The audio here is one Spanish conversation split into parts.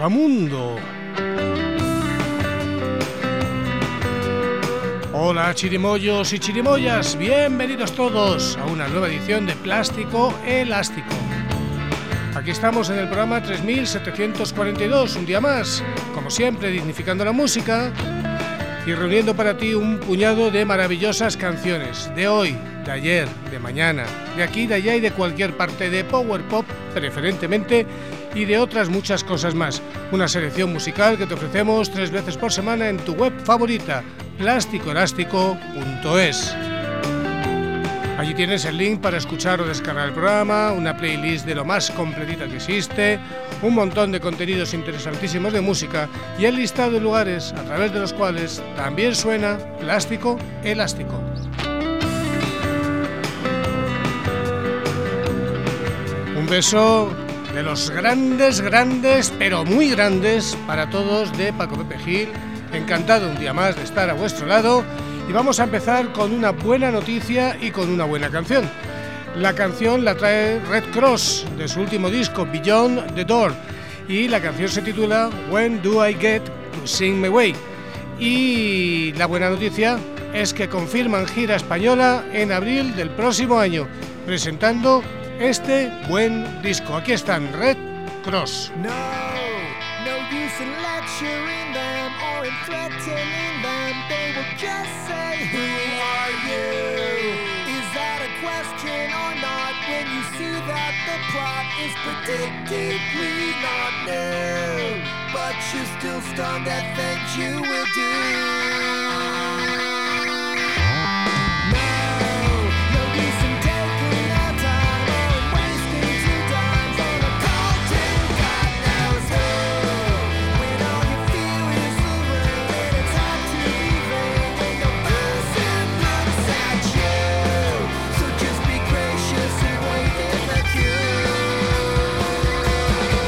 Mundo. Hola chirimoyos y chirimoyas, bienvenidos todos a una nueva edición de Plástico Elástico. Aquí estamos en el programa 3742, un día más, como siempre, dignificando la música y reuniendo para ti un puñado de maravillosas canciones, de hoy, de ayer, de mañana, de aquí, de allá y de cualquier parte, de power pop preferentemente, y de otras muchas cosas más. Una selección musical que te ofrecemos 3 veces por semana en tu web favorita, plasticoelástico.es. Allí tienes el link para escuchar o descargar el programa, una playlist de lo más completita que existe, un montón de contenidos interesantísimos de música y el listado de lugares a través de los cuales también suena Plástico Elástico. Un beso de los grandes, pero muy grandes para todos, de Paco Pepe Gil. Encantado un día más de estar a vuestro lado y vamos a empezar con una buena noticia y con una buena canción. La canción la trae Red Cross de su último disco Beyond the Door y la canción se titula When Do I Get to Sing My Way. Y la buena noticia es que confirman gira española en abril del próximo año, presentando este buen disco. Aquí están Red Cross. No use in lecturing them or in threatening them. They will just say, who are you? Is that a question or not? When you see that the plot is predictably not new, but you're still stunned at things you will do.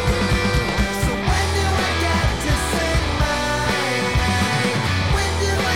When do I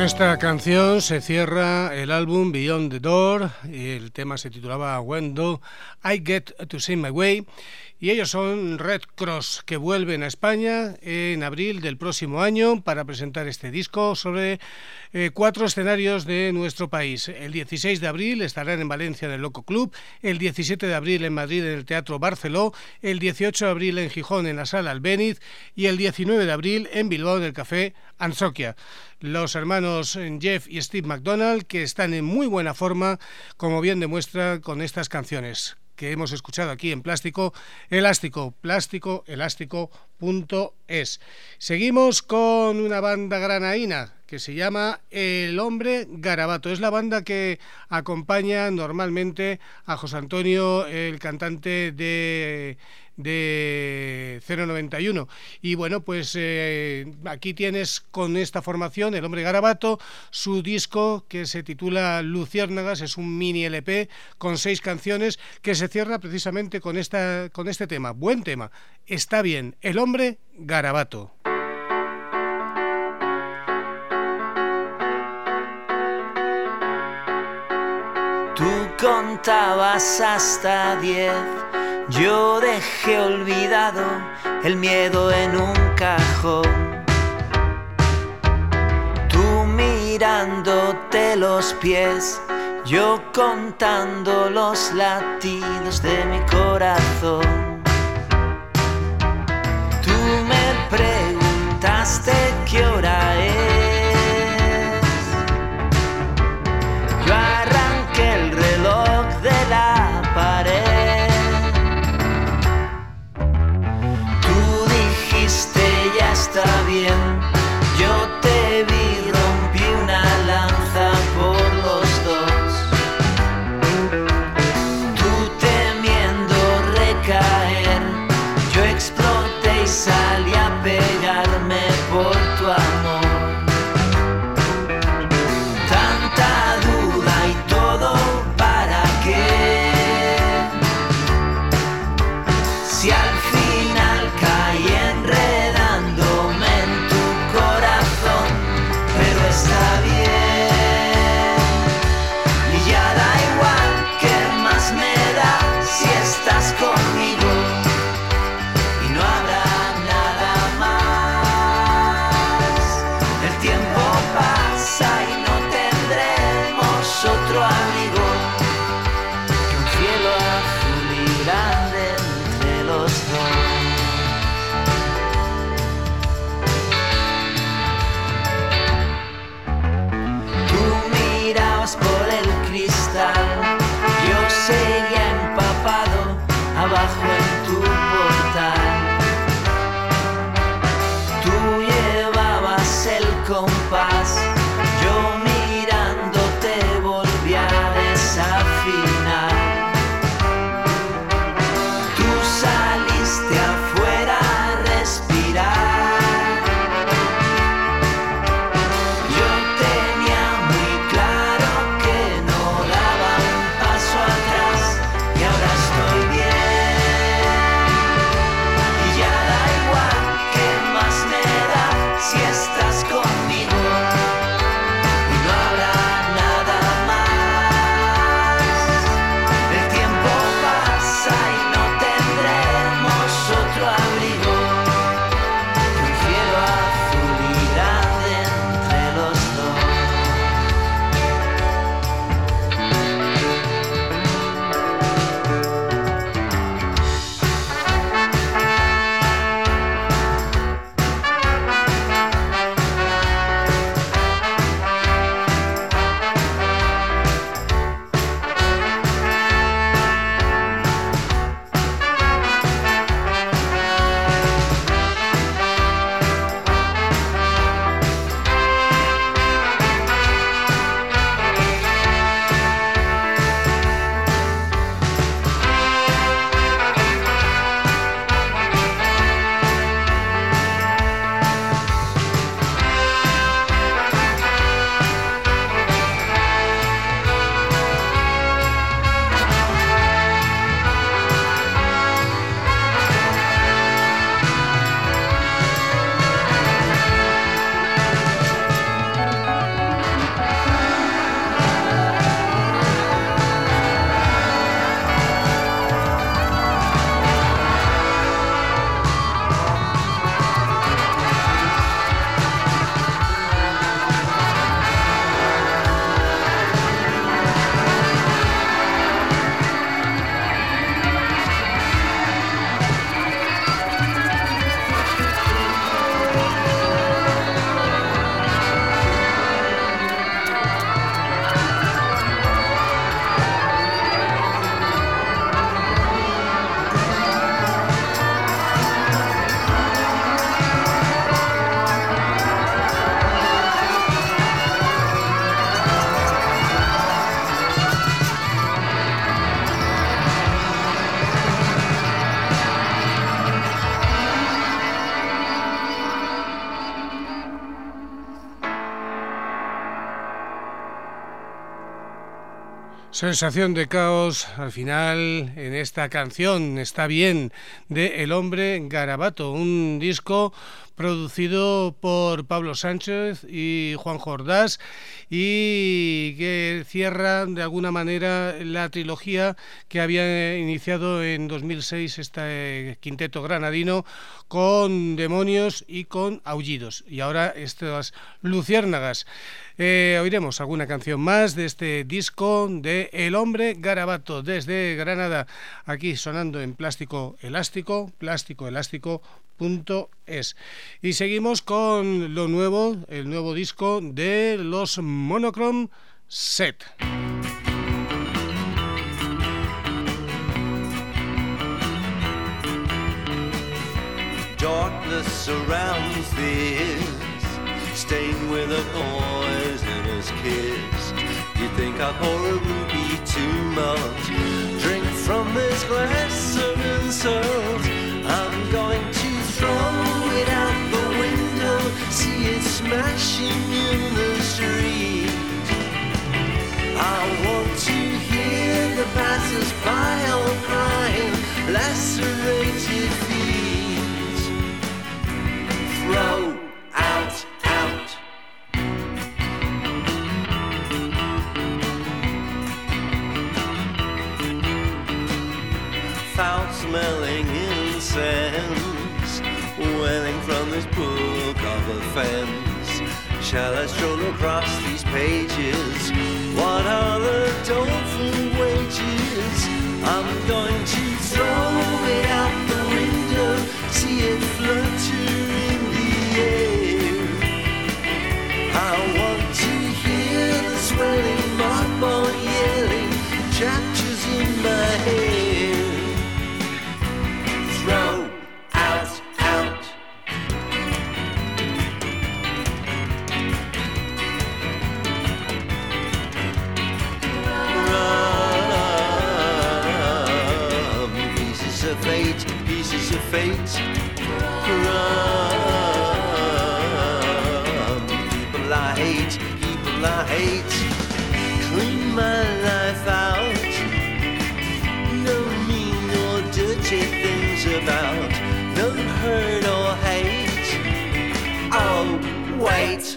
esta canción se cierra el álbum Beyond the Door y el tema se titulaba When Do I Get to Sing My Way. Y ellos son Red Cross, que vuelven a España en abril del próximo año para presentar este disco sobre 4 escenarios de nuestro país. El 16 de abril estarán en Valencia en el Loco Club, el 17 de abril en Madrid en el Teatro Barceló, el 18 de abril en Gijón en la Sala Albéniz y el 19 de abril en Bilbao en el Café Ansoquia. Los hermanos Jeff y Steve McDonald, que están en muy buena forma, como bien demuestra con estas canciones que hemos escuchado aquí en Plástico Elástico, plásticoelástico.es. Seguimos con una banda granaína que se llama El Hombre Garabato. Es la banda que acompaña normalmente a José Antonio, el cantante de 091. Y bueno, pues aquí tienes con esta formación, El Hombre Garabato, su disco que se titula Luciérnagas. Es un mini LP con 6 canciones que se cierra precisamente con este tema. Buen tema, está bien, El Hombre Garabato. Tú contabas hasta 10, yo dejé olvidado el miedo en un cajón. Tú mirándote los pies, yo contando los latidos de mi corazón. Tú me preguntaste qué hora es. Yo arranqué el reloj de la pared. Tú dijiste ya está bien. Yo te vi, rompí una lanza por los dos. Tú temiendo recaer, yo exploté y salí a pegarme por tu amor. Tanta duda y todo para qué, si al final caí enredándome en tu corazón. Pero está bien y ya da igual, ¿qué más me da si estás conmigo? Y no habrá nada más. El tiempo pasa y no tendremos otro amigo que un cielo azul y grande entre los dos. Tú mirabas por el cristal, yo seguía empapado abajo en tu portal. Tú llevabas el compás, yo mirándote volví a desafinar. Tú saliste afuera a respirar. Yo tenía muy claro que no daba un paso atrás y ahora estoy bien. Sensación de caos al final en esta canción, Está bien, de El Hombre Garabato, un disco producido por Pablo Sánchez y Juan Jordás y que cierra de alguna manera la trilogía que había iniciado en 2006 este quinteto granadino con Demonios y con Aullidos, y ahora estas luciérnagas. Oiremos alguna canción más de este disco de El Hombre Garabato desde Granada, aquí sonando en Plástico Elástico, plásticoelástico.es. Y seguimos con lo nuevo, el nuevo disco de los Monochrome Set. Darkness surrounds this, stained with a poisonous kiss. You think I pour a ruby too much? Drink from this glass of insult. I'm going to throw it out the window, see it smashing in the street. I want to hear the passers-by all crying, lacerated feet. Throw out. Foul-smelling incense, welling from this book of offense. Shall I stroll across these pages? What are the doleful wages? I'm going to throw it out the window, see it flutter in the air. I want to hear the swelling mob yelling, chapters in my head. Throw out. Run, pieces of fate, pieces of fate. Run, people I hate. Clean my life out. No mean or dirty things about, no hurt or hate. Oh, wait.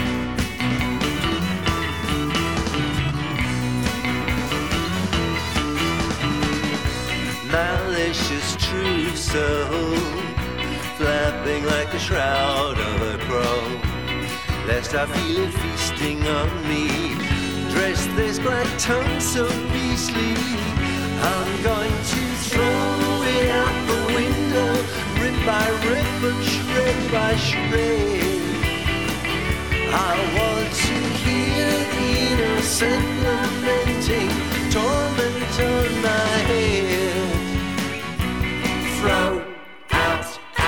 Malicious truth so flapping like the shroud of a crow, lest I feel it feasting on me. Dress this black tongue so beastly, I'm going to throw it out the window, rip by rip and shred by shred. I want to hear the innocent lamenting, torment on my head. Throw out.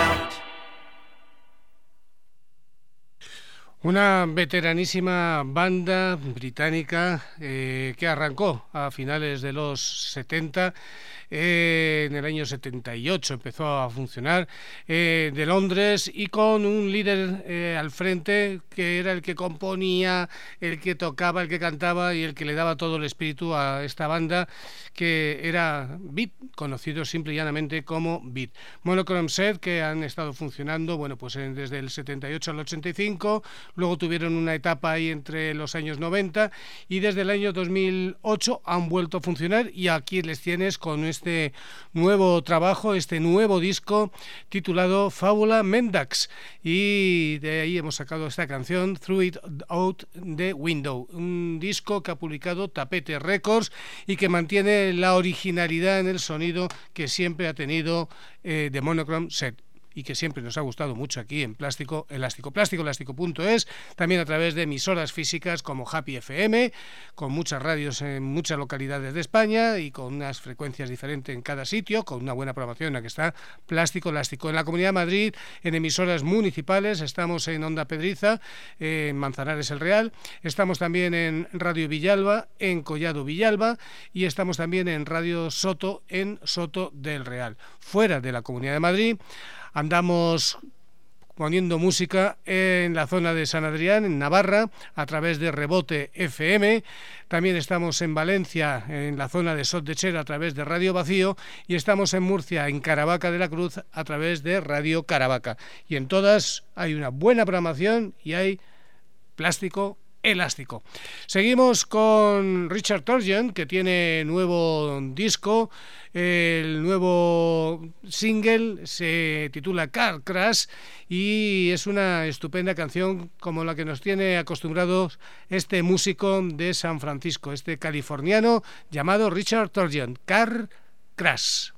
Una veteranísima banda británica que arrancó a finales de los 70, en el año 78 empezó a funcionar, de Londres, y con un líder al frente que era el que componía, el que tocaba, el que cantaba y el que le daba todo el espíritu a esta banda, que era Beat, conocido simple y llanamente como Beat. Monochrome Set, que han estado funcionando, bueno, pues desde el 78 al 85, luego tuvieron una etapa ahí entre los años 90 y desde el año 2008 han vuelto a funcionar, y aquí les tienes con este nuevo trabajo, este nuevo disco titulado Fábula Mendax, y de ahí hemos sacado esta canción Throw It Out the Window, un disco que ha publicado Tapete Records y que mantiene la originalidad en el sonido que siempre ha tenido The Monochrome Set, y que siempre nos ha gustado mucho aquí en Plástico Elástico. Plásticoelástico.es, también a través de emisoras físicas como Happy FM, con muchas radios en muchas localidades de España y con unas frecuencias diferentes en cada sitio, con una buena programación. Aquí está Plástico Elástico. En la Comunidad de Madrid, en emisoras municipales, estamos en Onda Pedriza, en Manzanares el Real, estamos también en Radio Villalba, en Collado Villalba, y estamos también en Radio Soto, en Soto del Real. Fuera de la Comunidad de Madrid, andamos poniendo música en la zona de San Adrián, en Navarra, a través de Rebote FM. También estamos en Valencia, en la zona de Sot de Cher, a través de Radio Vacío, y estamos en Murcia, en Caravaca de la Cruz, a través de Radio Caravaca. Y en todas hay una buena programación y hay plástico elástico. Seguimos con Richard Turgeon, que tiene nuevo disco. El nuevo single se titula Car Crash y es una estupenda canción como la que nos tiene acostumbrados este músico de San Francisco, este californiano llamado Richard Turgeon. Car Crash.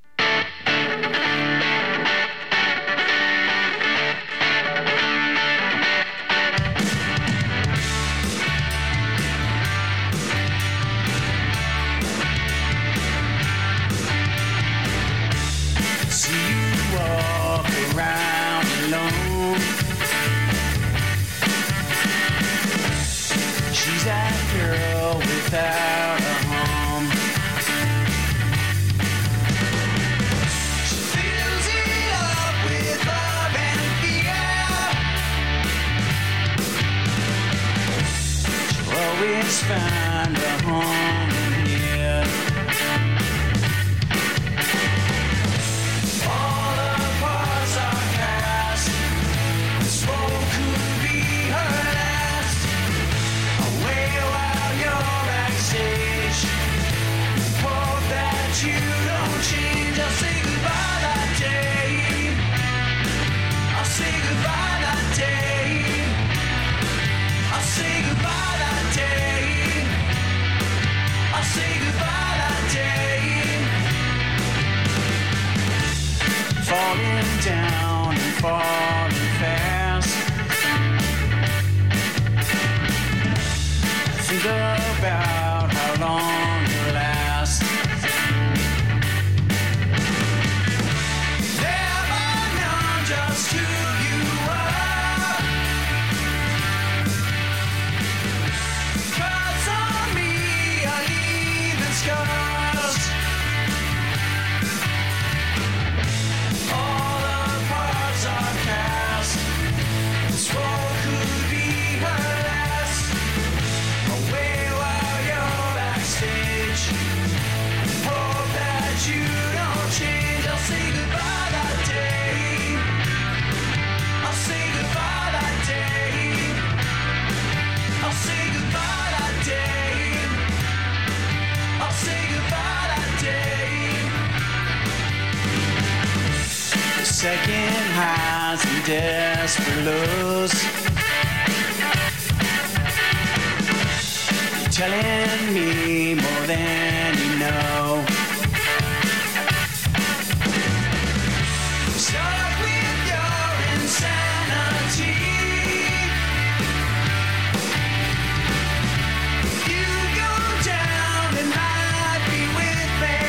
Without a home, she fills it up with love and fear. She'll always find a home in here. All the parts are cast. This role could be her last. Away while you're backstage. Hope that you don't change. I'll say goodbye that day. I'll say goodbye that day. I'll say goodbye that day. I'll say goodbye that day. Falling down and falling fast. Think about how long you last. Never known just who you are. Cuts on me are leaving scars. All the parts are cast. This role could be her last. Away while you're backstage. Hope that you don't change. I'll say goodbye that day. I'll say goodbye that day. I'll say goodbye that day. I'll say goodbye that day. The second highs and desperate lows. Telling me more than you know. Stuck with your insanity. You go down and might be with me.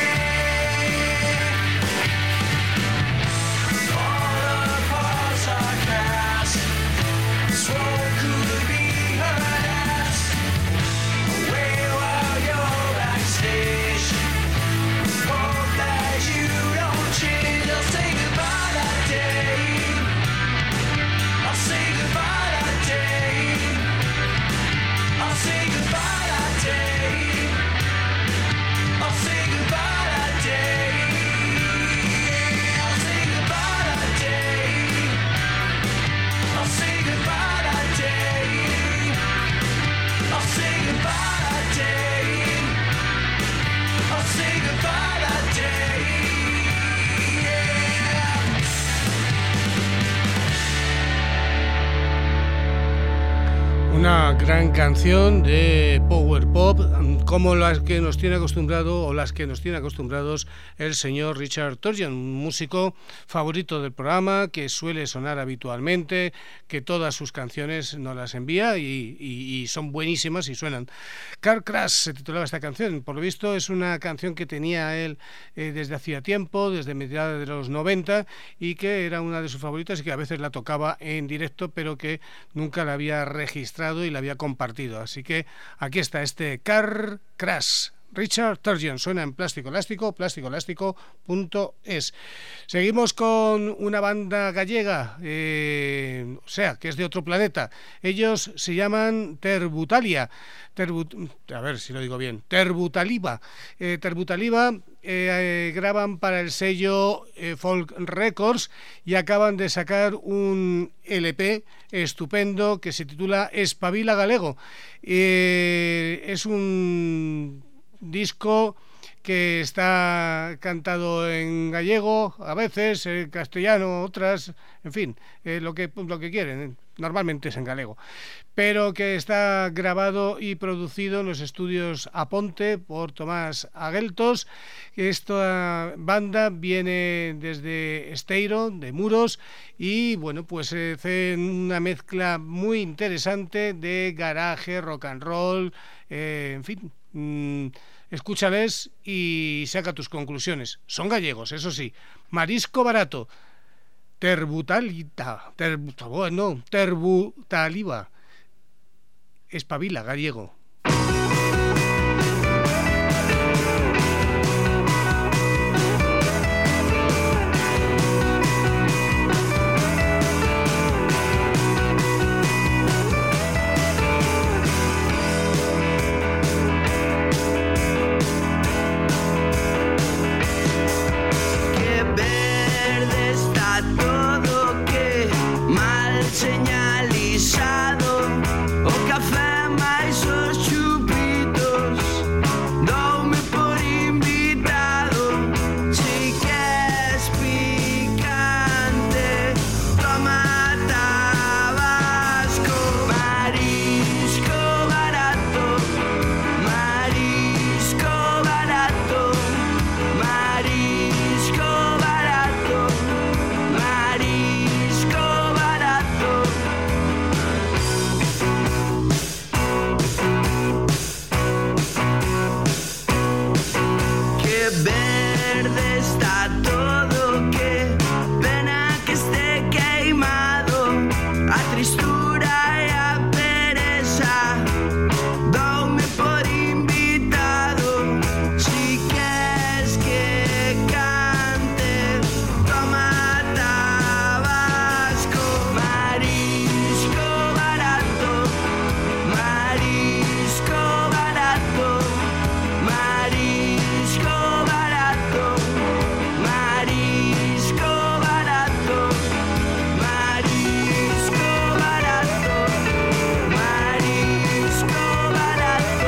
All the parts are cast. This role could be her last. Away while you're backstage. Hope that you don't change. I'll say goodbye that day. I'll say goodbye that day. I'll say goodbye that day. I'll say goodbye that day. I'll say goodbye that day. I'll say goodbye that day. I'll say goodbye that day. I'll say goodbye that day. Una gran canción de power pop, como las que nos tiene acostumbrado o las que nos tiene acostumbrados el señor Richard Turgeon, un músico favorito del programa que suele sonar habitualmente, que todas sus canciones nos las envía y son buenísimas y suenan. Car Crash se titulaba esta canción. Por lo visto es una canción que tenía él desde hacía tiempo, desde mediados de los 90, y que era una de sus favoritas y que a veces la tocaba en directo, pero que nunca la había registrado y la había compartido. Así que aquí está este Car Crash Richard Turgeon. Suena en Plástico Elástico, plásticoelástico.es. Seguimos con una banda gallega, o sea, que es de otro planeta. Ellos se llaman Terbutalia. A ver si lo digo bien. Terbutaliba. Terbutaliba graban para el sello Folk Records y acaban de sacar un LP estupendo que se titula Espabila Galego. Es un disco que está cantado en gallego, a veces en castellano, otras, en fin, lo que quieren, normalmente es en galego, pero que está grabado y producido en los estudios Aponte por Tomás Agueltos. Esta banda viene desde Esteiro, de Muros, y bueno, pues hace una mezcla muy interesante de garaje, rock and roll, en fin. Escúchales y saca tus conclusiones. Son gallegos, eso sí. Marisco Barato, Terbutaliba, Espabila gallego. Señalizado o café máis os chupitos, doume por invitado. Si queres picante, toma tabasco. Marisco barato, marisco barato, marisco barato, marisco barato. Qué verde está todo, qué pena que esté queimado. A tristura y a pereza, doume por invitado. Si quieres que cante, toma tabasco. Marisco barato, marisco barato, marisco barato, marisco barato, marisco barato, marisco barato,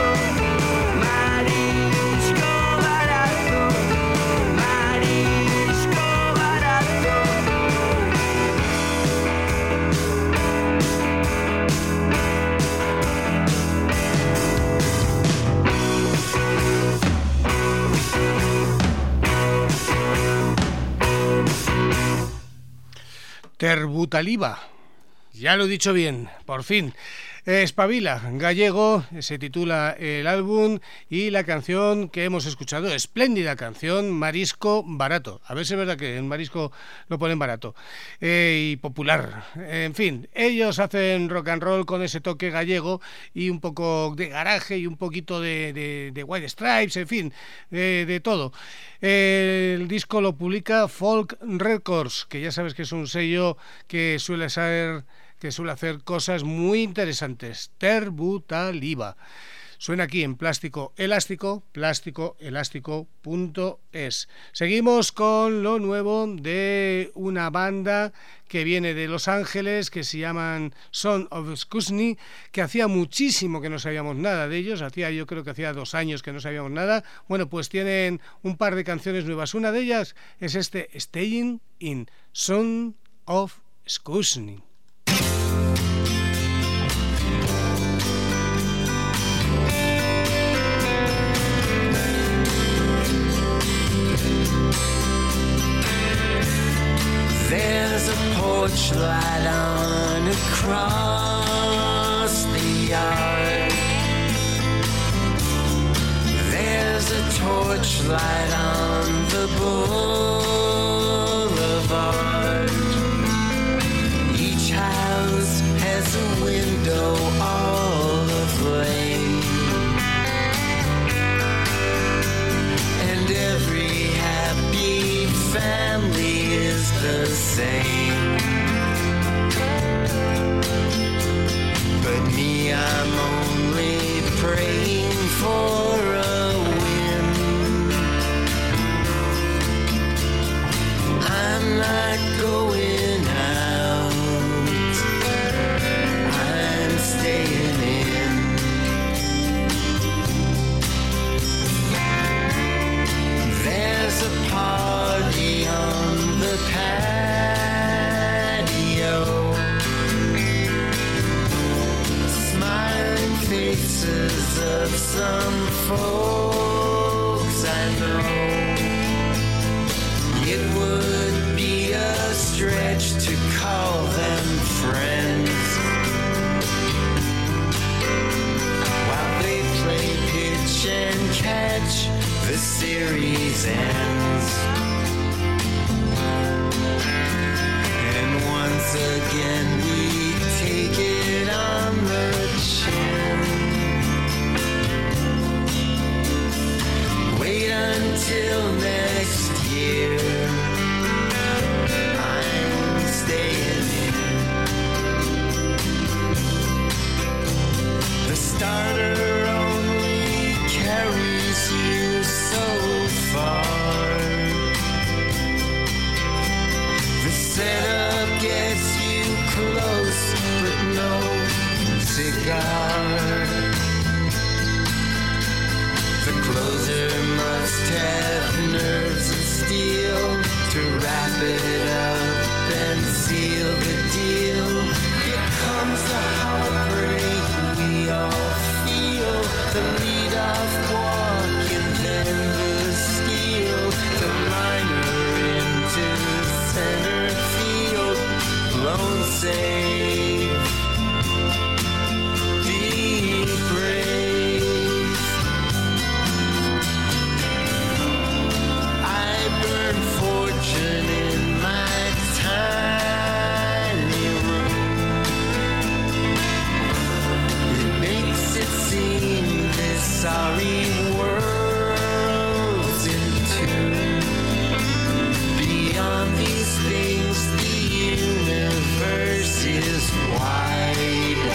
marisco barato, marisco barato. Terbutaliba, ya lo he dicho bien, por fin. Espabila gallego, se titula el álbum, y la canción que hemos escuchado, espléndida canción, Marisco Barato. A ver si es verdad que en Marisco lo ponen barato y popular. En fin, ellos hacen rock and roll con ese toque gallego y un poco de garaje y un poquito de White Stripes, en fin, de todo. El disco lo publica Folk Records, que ya sabes que es un sello que suele hacer cosas muy interesantes. Terbutaliba. Suena aquí en Plástico Elástico, plásticoelástico.es. Seguimos con lo nuevo de una banda que viene de Los Ángeles, que se llaman Son of Scuzny, que hacía muchísimo que no sabíamos nada de ellos, yo creo que hacía 2 años que no sabíamos nada. Bueno, pues tienen un par de canciones nuevas. Una de ellas es Staying in Son of Scuzny. There's a porch light on across the yard. There's a torch light on the boulevard. Each house has a window all aflame. of some folks I know. It would be a stretch to call them friends while they play pitch and catch, the series ends. And once again we take it on the chin. Wait until next year, I'm staying in. The starter only carries you so far. The setup gets you close, but no cigar. The closer must have nerves of steel to wrap it up and seal the deal. Here comes the heartbreak we all feel, the lead-off walk and then the steal, the liner into center field, blown safe. Be brave. I burn fortune in my tiny room. It makes it seem this sorry world's in tune. Beyond these things, the universe is wide.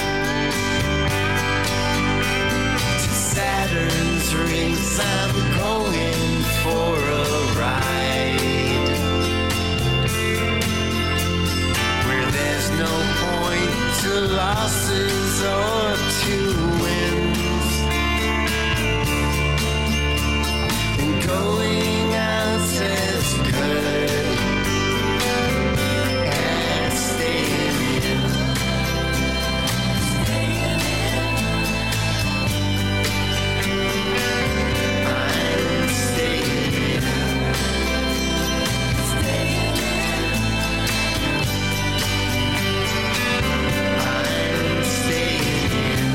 To Saturn's rings, I'm going for a ride, where there's no point to losses or to wins. And going out as good as staying in. I'm staying in. I'm staying in.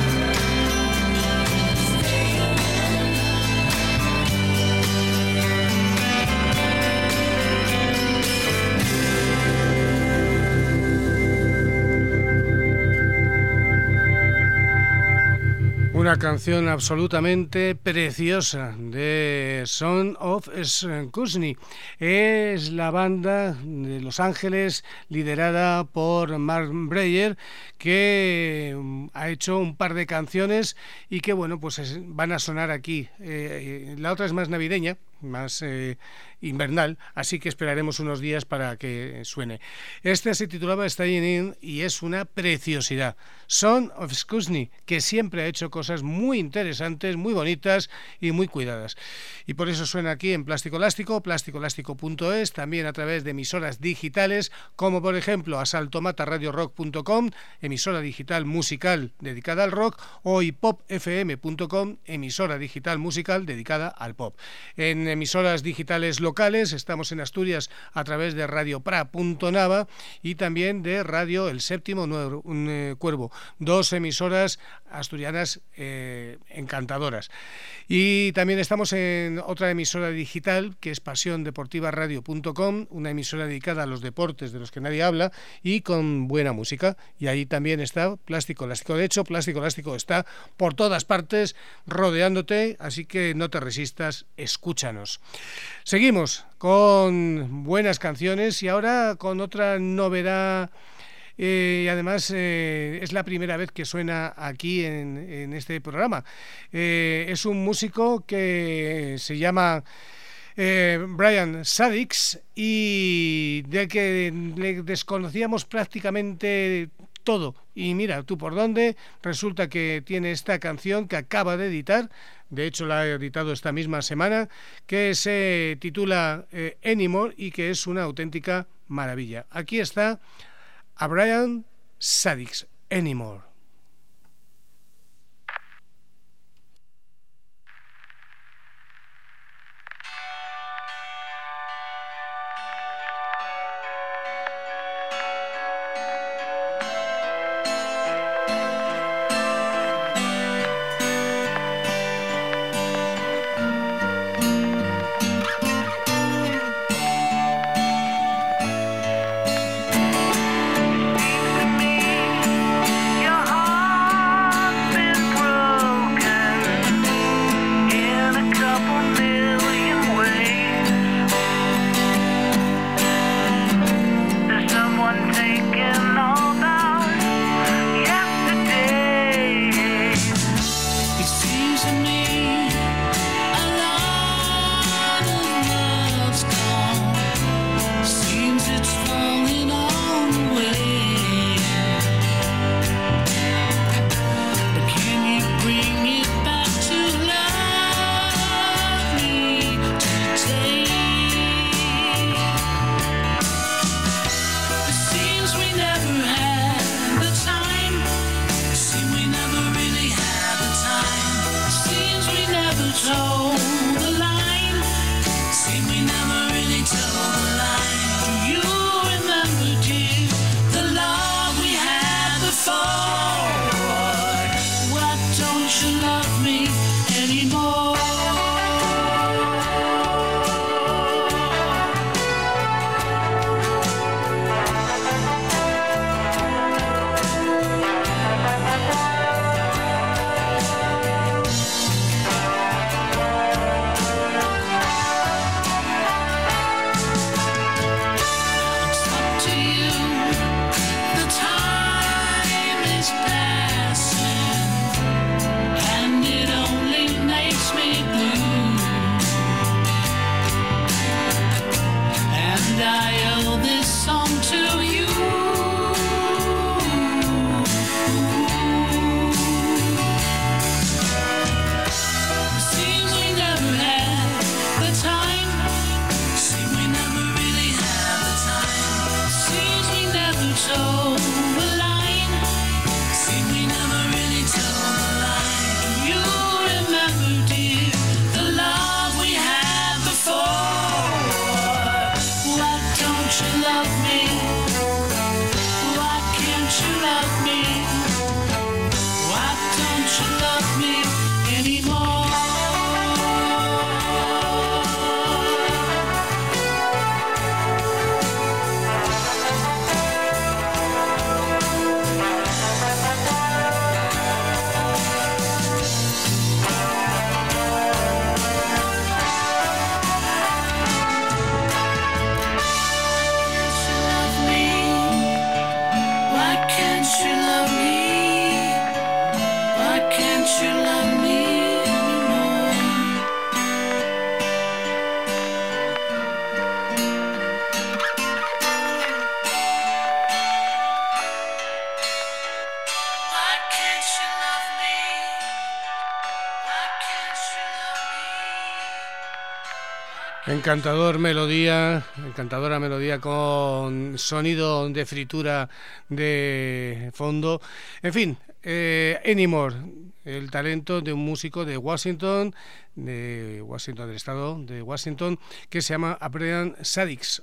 Una canción absolutamente preciosa de Son of Scuzny. Es la banda de Los Ángeles liderada por Mark Breyer, que ha hecho un par de canciones y que bueno, pues van a sonar aquí. La otra es más navideña, más invernal, así que esperaremos unos días para que suene. Este se titulaba Staying In y es una preciosidad. Son of Scuzny, que siempre ha hecho cosas muy interesantes, muy bonitas y muy cuidadas. Y por eso suena aquí en Plástico Elástico, plasticoelástico.es, también a través de emisoras digitales, como por ejemplo asaltomataradiorock.com, emisora digital musical dedicada al rock, o hipopfm.com, emisora digital musical dedicada al pop. En emisoras digitales locales estamos en Asturias a través de radiopra.nava y también de Radio El Séptimo Cuervo, dos emisoras asturianas encantadoras. Y también estamos en otra emisora digital que es pasiondeportivaradio.com, una emisora dedicada a los deportes de los que nadie habla y con buena música, y ahí también está Plástico Elástico. De hecho, Plástico Elástico está por todas partes rodeándote, así que no te resistas, escúchanos. Seguimos con buenas canciones y ahora con otra novedad. Y además es la primera vez que suena aquí en este programa. Es un músico que se llama Brian Sadix y del que le desconocíamos prácticamente todo. Y mira tú por dónde, resulta que tiene esta canción que acaba de editar, de hecho la ha editado esta misma semana, que se titula Anymore y que es una auténtica maravilla. Aquí está a Brian Sadix, Anymore. Encantadora melodía con sonido de fritura de fondo. En fin, Anymore, el talento de un músico de Washington, del estado de Washington, que se llama Brian Sadix,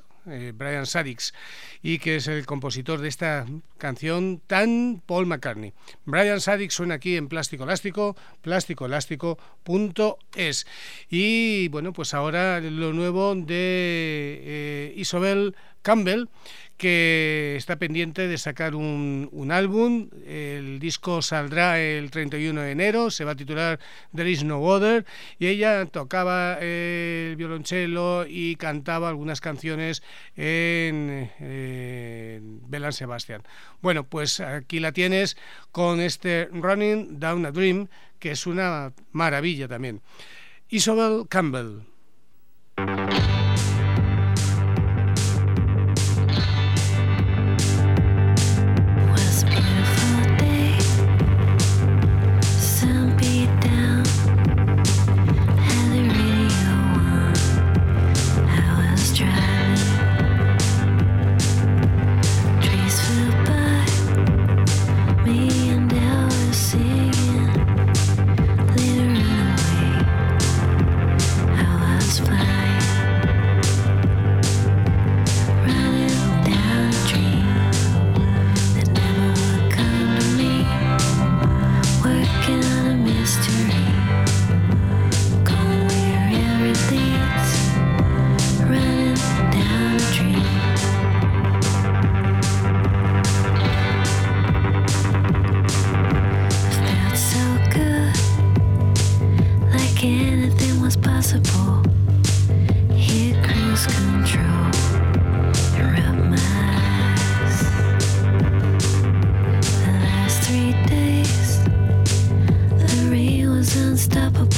y que es el compositor de esta canción tan Paul McCartney. Brian Sadix suena aquí en Plástico Elástico, plasticoelástico.es. Y bueno, pues ahora lo nuevo de Isobel Campbell, que está pendiente de sacar un álbum. El disco saldrá el 31 de enero, se va a titular There Is No Other, y ella tocaba el violonchelo y cantaba algunas canciones en Belle Sebastian. Bueno, pues aquí la tienes con este Running Down a Dream, que es una maravilla también. Isobel Campbell. Unstoppable.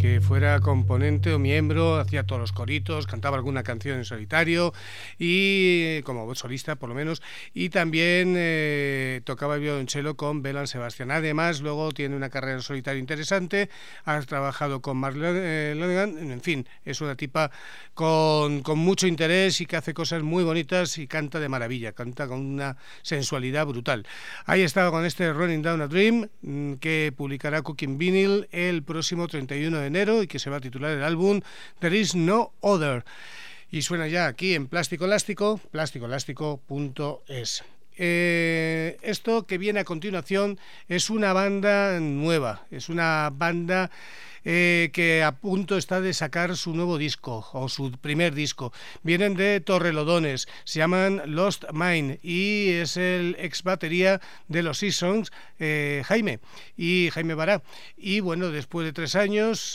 que fuera componente o miembro, hacía todos los coritos, cantaba alguna canción en solitario y como solista por lo menos, y también tocaba el violonchelo con Belén Sebastián. Además, luego tiene una carrera en solitario interesante, ha trabajado con Mark Lanegan, en fin, es una tipa con mucho interés y que hace cosas muy bonitas y canta de maravilla, canta con una sensualidad brutal. Ahí estaba con este Running Down a Dream, que publicará Cooking Vinyl el próximo 31 de enero y que se va a titular el álbum There Is No Other. Y suena ya aquí en Plástico Elástico, plasticoelástico.es. Esto que viene a continuación es una banda nueva, es una banda que a punto está de sacar su nuevo disco o su primer disco. Vienen de Torrelodones, se llaman Lost Mine y es el ex batería de los Seasons, Jaime Bará. Y bueno, después de 3 años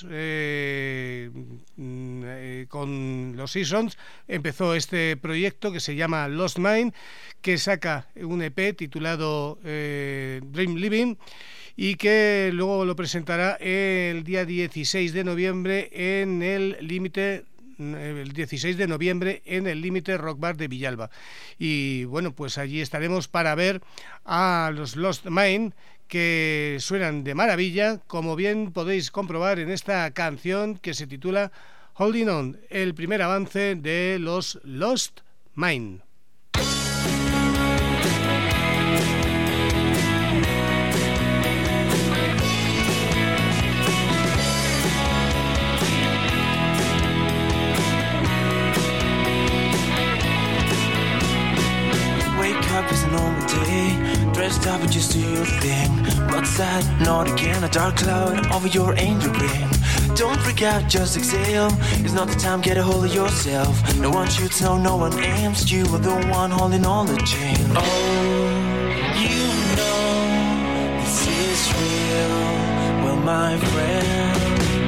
con los Seasons empezó este proyecto que se llama Lost Mine, que saca un EP titulado Dream Living y que luego lo presentará el día 16 de noviembre en el Límite Rock Bar de Villalba. Y bueno, pues allí estaremos para ver a los Lost Mine, que suenan de maravilla, como bien podéis comprobar en esta canción que se titula Holding On, el primer avance de los Lost Mine. It's a normal day, dressed up and just do your thing. What's that? Not again, a dark cloud over your angel ring. Don't freak out, just exhale. It's not the time, get a hold of yourself. No one shoots, no one aims. You are the one holding all the chain. Oh, you know this is real. Well, my friend,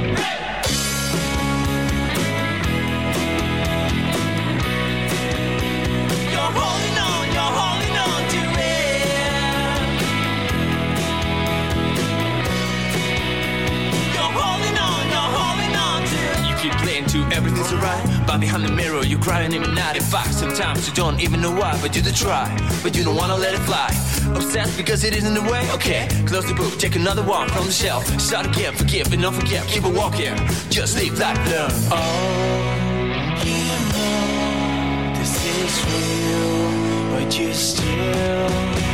everything's alright, but behind the mirror you're crying in the night. In fact, sometimes you don't even know why, but you do try, but you don't wanna let it fly. Obsessed because it isn't the way. Okay, close the book, take another one from the shelf. Start again, forgive and don't forget. Keep it walking, just leave that alone. Oh, you know this is real, but you still.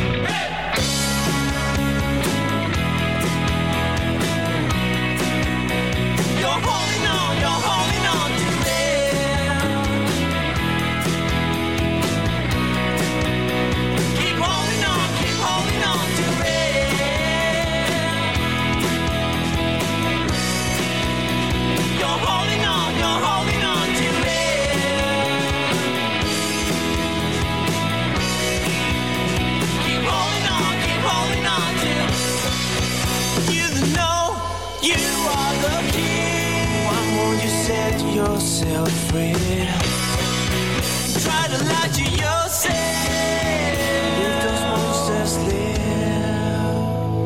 Yourself free. Try to lie to yourself. Leave those monsters live.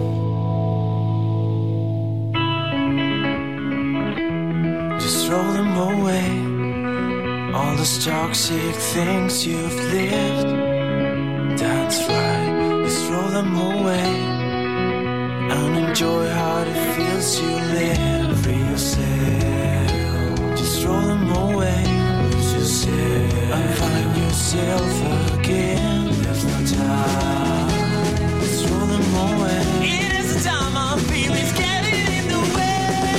Just throw them away. All those toxic things you've lived. That's right. Just throw them away and enjoy how it feels to live for yourself. Throw them away, lose yourself, and find yourself again. There's no time. Throw them away. It is the time I'm feeling getting in the way.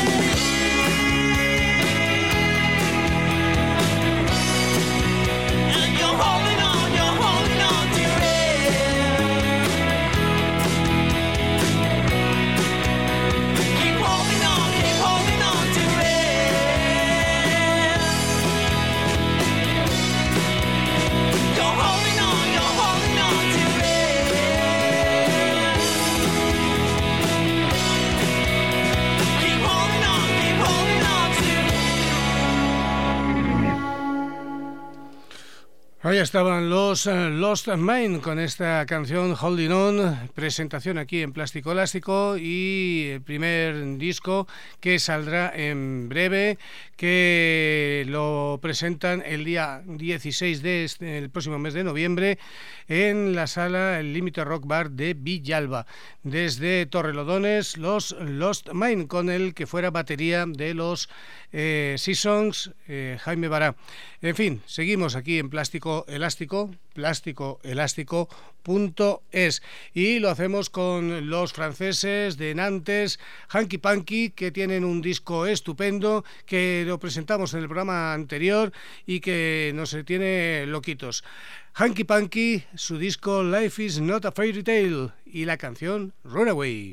And you're holding on to it. Keep holding on to it. Don't Ahí estaban los Lost Mine con esta canción Holding On, presentación aquí en Plástico Elástico y el primer disco que saldrá en breve, que lo presentan el día 16 del próximo mes de noviembre en la sala El Límite Rock Bar de Villalba. Desde Torrelodones, los Lost Mine, con el que fuera batería de los Seasons, Jaime Bará. En fin, seguimos aquí en Plástico Elástico, plásticoelástico.es, y lo hacemos con los franceses de Nantes, Hanky Panky, que tienen un disco estupendo que lo presentamos en el programa anterior y que nos tiene loquitos. Hanky Panky, su disco Life is Not a Fairy Tale y la canción Runaway.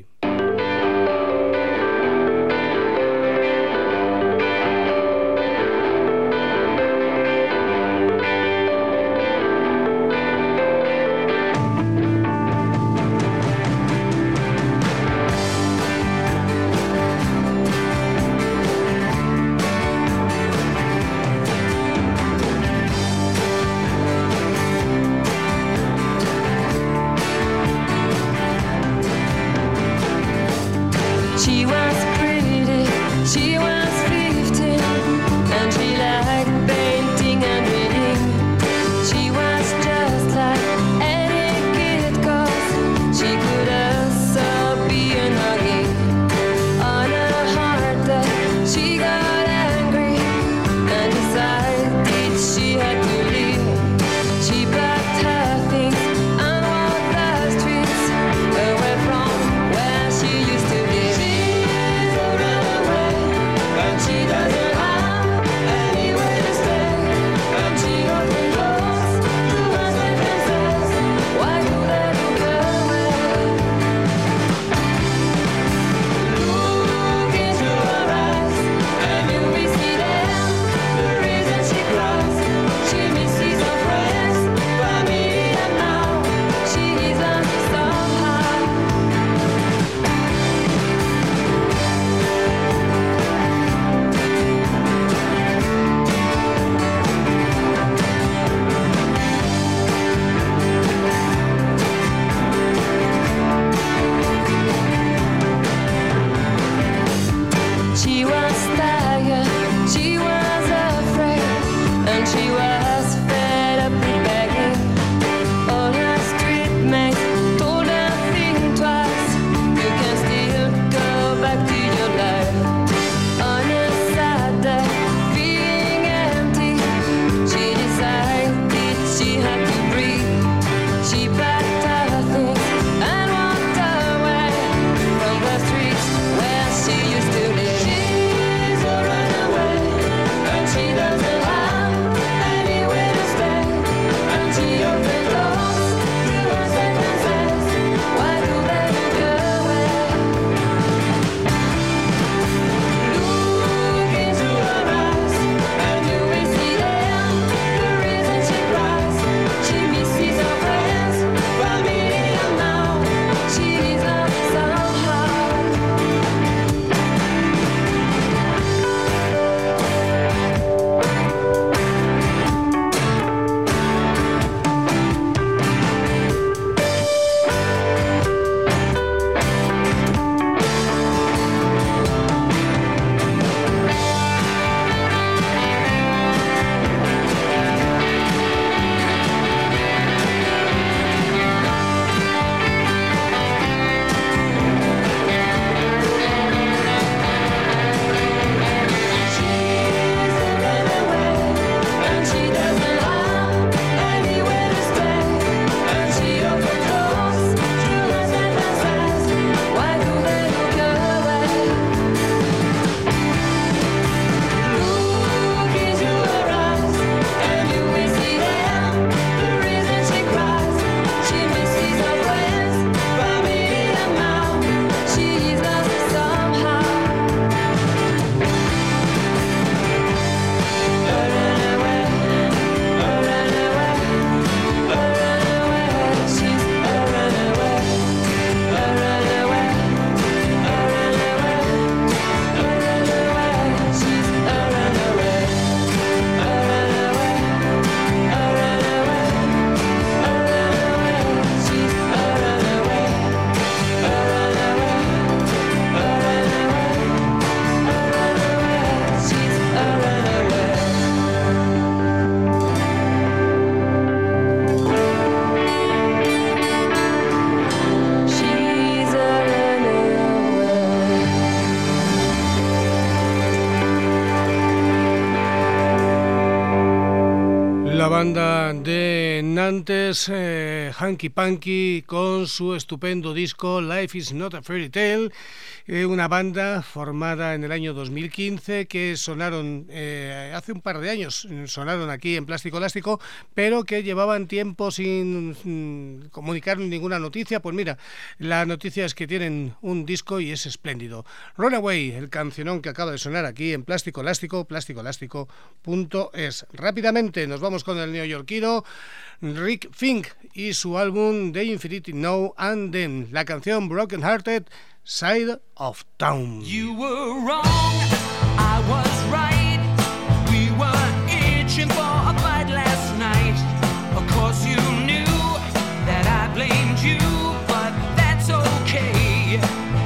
de Nantes, Hanky Panky, con su estupendo disco Life is Not a Fairy Tale, una banda formada en el año 2015 que sonaron hace un par de años, sonaron aquí en Plástico Elástico, pero que llevaban tiempo sin comunicar ninguna noticia. Pues mira, la noticia es que tienen un disco y es espléndido. Runaway, el cancionón que acaba de sonar aquí en Plástico Elástico, plásticoelástico.es. Rápidamente nos vamos con el neoyorquino Rick Fink y su álbum The Infinity Now and Then, la canción Broken Hearted Side of Town. You were wrong, I was right. We were itching for a fight last night. Of course you knew that I blamed you, but that's okay.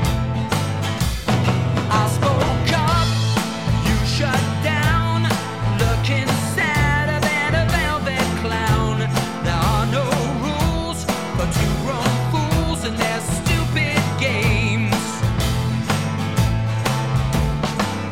I spoke up, you shut down, looking sadder than a velvet clown. There are no rules but two grown fools and their stupid games.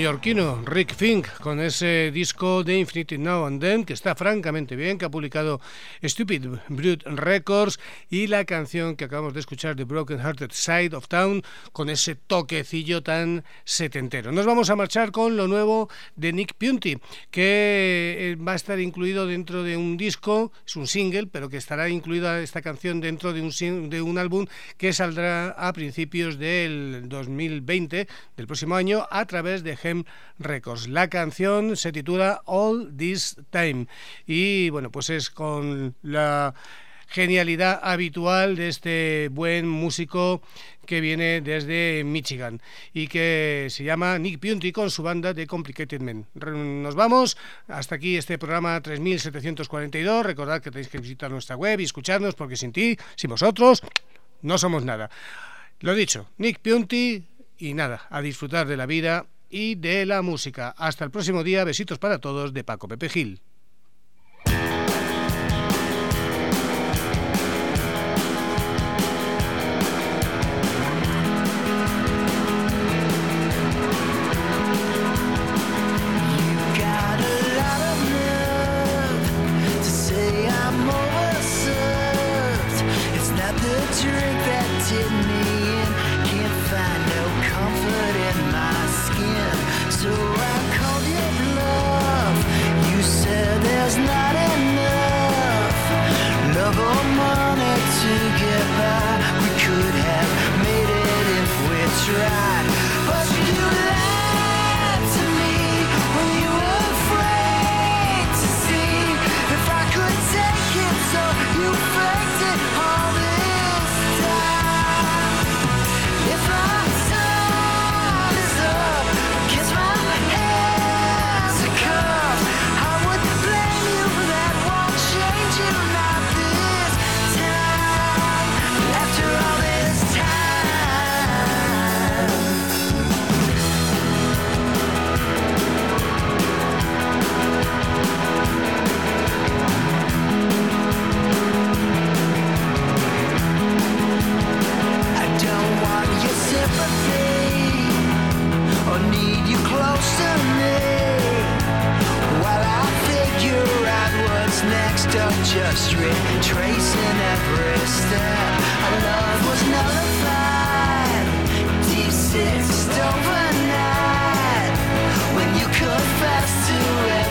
neoyorquino Rick Fink con ese disco de Infinity Now and Then, que está francamente bien, que ha publicado Stupid Brute Records, y la canción que acabamos de escuchar, The Broken Hearted Side of Town, con ese toquecillo tan setentero. Nos vamos a marchar con lo nuevo de Nick Piunti, que va a estar incluido dentro de un disco, es un single, pero que estará incluida esta canción dentro de un álbum que saldrá a principios del 2020, del próximo año, a través de Hem Records. La canción se titula All This Time y bueno, pues es con la genialidad habitual de este buen músico que viene desde Michigan y que se llama Nick Piunti con su banda de Complicated Men. Nos vamos, hasta aquí este programa 3742. Recordad que tenéis que visitar nuestra web y escucharnos, porque sin ti, sin vosotros, no somos nada. Lo dicho, Nick Piunti, y nada, a disfrutar de la vida y de la música. Hasta el próximo día, besitos para todos de Paco Pepe Gil. Tried, but you lied to me when you were afraid to see if I could take it, so you faked it all this time. If my time is up, kiss my hands are cuffed, I would blame you, but that won't change you, not this time. After all this time. Or need you close to me while I figure out what's next, or just retracing every step. Our love was nullified, deep-sixed overnight when you confessed to it.